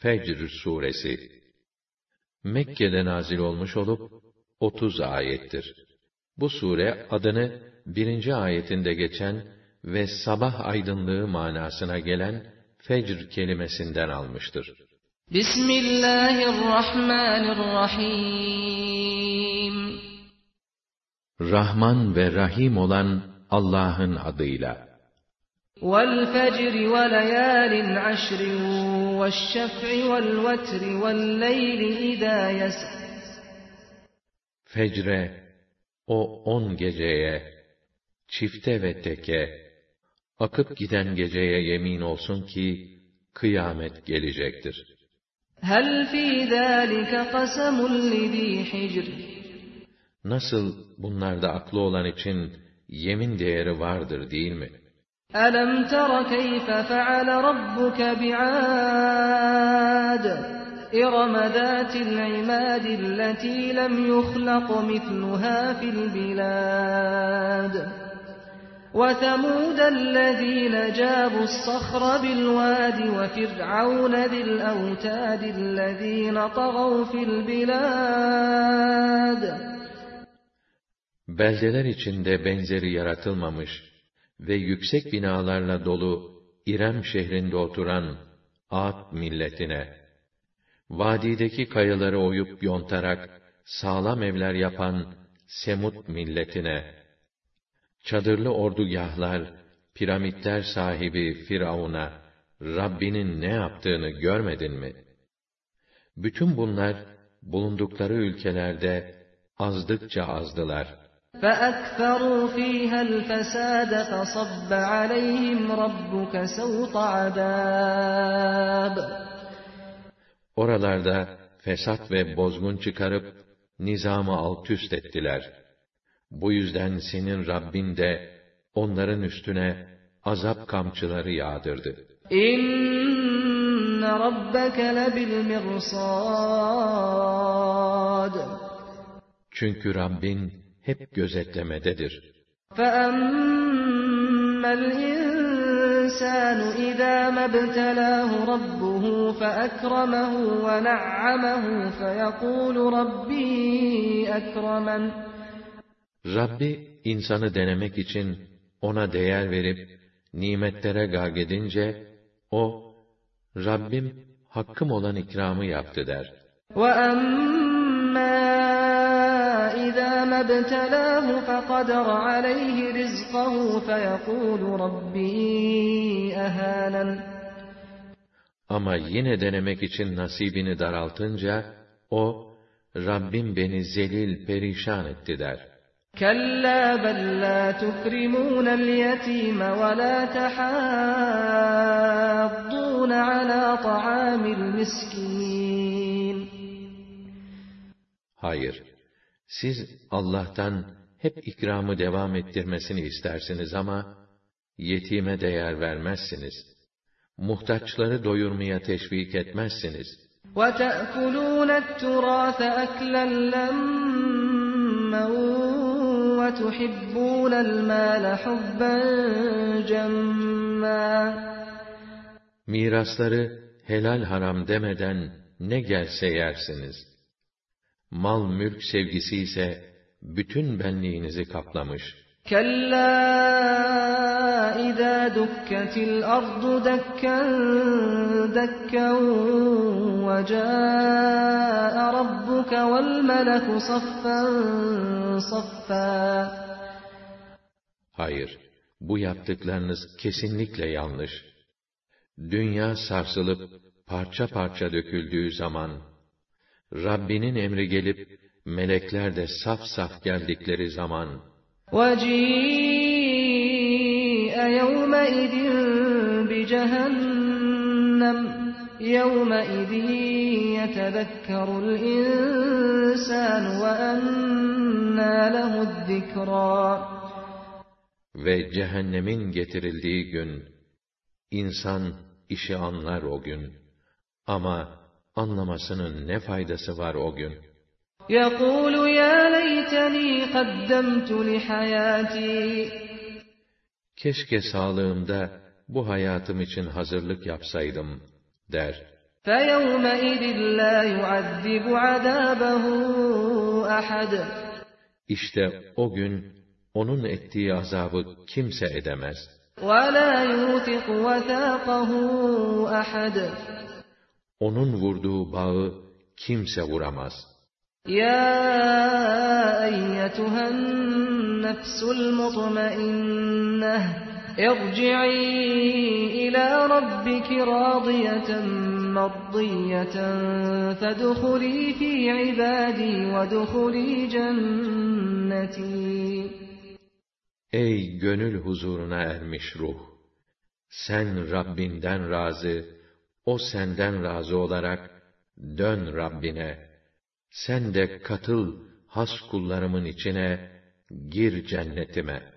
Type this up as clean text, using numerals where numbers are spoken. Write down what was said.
Fecr suresi Mekke'de nazil olmuş olup 30 ayettir. Bu sure adını 1. ayetinde geçen ve sabah aydınlığı manasına gelen fecr kelimesinden almıştır. Bismillahirrahmanirrahim. Rahman ve Rahim olan Allah'ın adıyla. وَالْفَجْرِ وَلَيَالٍ عَشْرٍ وَالشَّفْعِ وَالْوَتْرِ وَاللَّيْلِ إِذَا يَسْرِ. Fecre, o 10 geceye, çifte ve teke, akıp giden geceye yemin olsun ki, kıyamet gelecektir. هَلْ فِي ذَٰلِكَ قَسَمٌ لِذ۪ي حِجْرٍ. Nasıl bunlarda aklı olan için yemin değeri vardır değil mi? أَلَمْ تَرَ كَيْفَ فَعَلَ رَبُّكَ بِعَادٍ إِرَمَ ذَاتِ الْعِمَادِ الَّتِي لَمْ يُخْلَقْ مِثْلُهَا فِي الْبِلَادِ وَثَمُودَ الَّذِينَ جَابُوا الصَّخْرَ بِالْوَادِ وَفِرْعَوْنَ ذِي الْأَوْتَادِ الَّذِينَ طَغَوْا فِي الْبِلَادِ. Beldeler içinde benzeri yaratılmamış ve yüksek binalarla dolu İrem şehrinde oturan Ad milletine, vadideki kayaları oyup yontarak sağlam evler yapan Semud milletine, çadırlı ordugahlar, piramitler sahibi Firavun'a, Rabbinin ne yaptığını görmedin mi? Bütün bunlar, bulundukları ülkelerde azdıkça azdılar. فَأَكْثَرُوا فِيهَا الْفَسَادَ فَصَبَّ عَلَيْهِمْ رَبُّكَ سَوْطَ عَذَابٍ. Oralarda fesat ve bozgun çıkarıp nizamı altüst ettiler. Bu yüzden senin Rabbin de onların üstüne azap kamçıları yağdırdı. İnne rabbeke lebil mirsad. Çünkü Rabbin hep gözetlemededir. فَأَمَّا الْإِنسَانُ إِذَا مَا ابْتَلَاهُ رَبُّهُ فَأَكْرَمَهُ وَنَعَّمَهُ فَيَقُولُ رَبِّي أَكْرَمَنِ. Rabbi insanı denemek için ona değer verip nimetlere gâgedince o Rabbim hakkım olan ikramı yaptı der. وَأَمَّا إِذَا مَا ابْتَلَاهُ فَقَدَرَ عَلَيْهِ رِزْقَهُ فَيَقُولُ رَبِّي أَهَانَنِ. Ama yine denemek için nasibini daraltınca o Rabbim beni zelil perişan etti der. كَلَّا بَلْ لَا تُكْرِمُونَ الْيَتِيمَ وَلَا تَحَاضُّونَ عَلَى طَعَامِ الْمِسْكِينِ. Hayır, siz Allah'tan hep ikramı devam ettirmesini istersiniz ama yetime değer vermezsiniz. Muhtaçları doyurmaya teşvik etmezsiniz. وَتَأْكُلُونَ التُّرَاثَ أَكْلًا لَمًّا وَتُحِبُّونَ الْمَالَ حُبًّا جَمًّا. Mirasları helal haram demeden ne gelse yersiniz. Mal mülk sevgisi ise bütün benliğinizi kaplamış. كَلَّا إِذَا دُكَّتِ الْأَرْضُ دَكًّا دَكًّا وَجَاءَ رَبُّكَ وَالْمَلَكُ صَفًّا صَفًّا. Hayır, bu yaptıklarınız kesinlikle yanlış. Dünya sarsılıp parça parça döküldüğü zaman, Rabbinin emri gelip melekler de saf saf geldikleri zaman, وَجِيءَ يَوْمَئِذٍ بِجَهَنَّمَ يَوْمَئِذٍ يَتَذَكَّرُ الْإِنسَانُ وَأَنَّى لَهُ الذِّكْرَى. Ve cehennemin getirildiği gün, insan işi anlar o gün. Ama anlamasının ne faydası var o gün? يَقُولُ يَا لَيْتَنِي قَدَّمْتُ لِحَيَاتِي. Keşke sağlığımda bu hayatım için hazırlık yapsaydım, der. فَيَوْمَئِذٍ لَا يُعَذِّبُ عَذَابَهُ أَحَدٌ İşte o gün onun ettiği azabı kimse edemez. وَلَا يُوثِقُ وَثَاقَهُ أَحَدٌ Onun vurduğu bağı kimse vuramaz. يَا أَيَّتُهَا النَّفْسُ الْمُطْمَئِنَّةُ ارْجِعِي إِلَى رَبِّكِ رَاضِيَةً مَرْضِيَّةً فَادْخُلِي فِي عِبَادِي وَادْخُلِي جَنَّتِي. Ey gönül huzuruna ermiş ruh! Sen Rabbinden razı, o senden razı olarak dön Rabbine. Sen de katıl has kullarımın içine, gir cennetime.